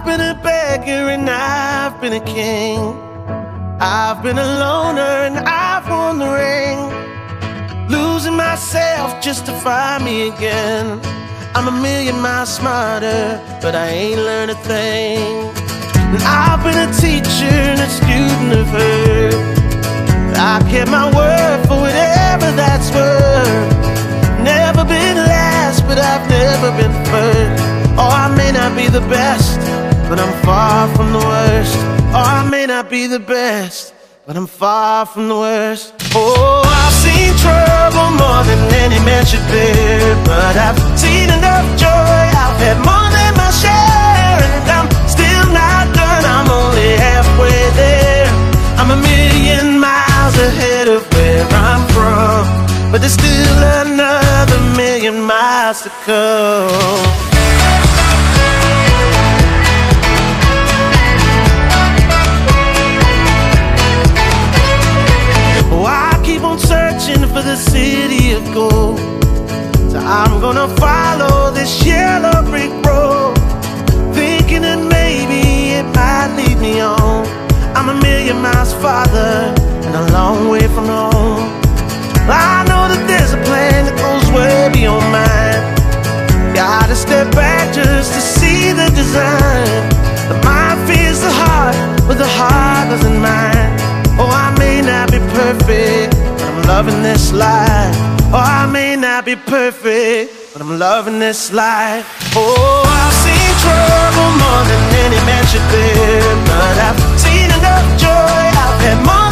been a beggar and I've been a king. I've been a loner and I've won the ring. Losing myself just to find me again. I'm a million miles smarter, but I ain't learned a thing. And I've been a teacher and a student of her. I kept my word for whatever that's worth. Never been last, but I've never been first. Oh, I may not be the best, but I'm far from the worst. Oh, I may not be the best, but I'm far from the worst. Oh, I've seen trouble more than any man should bear, but I've seen enough joy, I've had more than my share. And I'm still not done, I'm only halfway there. I'm a million miles ahead of where I'm from, but there's still another million miles to come. Searching for the city of gold, so I'm gonna follow this yellow brick road, thinking that maybe it might lead me on. I'm a million miles farther and a long way from home. I know that there's a plan that goes way beyond mine. Gotta step back just to see the design. The mind fears the heart, but the heart doesn't mind. Oh, I may not be perfect, I'm loving this life. Oh, I may not be perfect, but I'm loving this life. Oh, I've seen trouble more than any man should bear, but I've seen enough joy, I've had more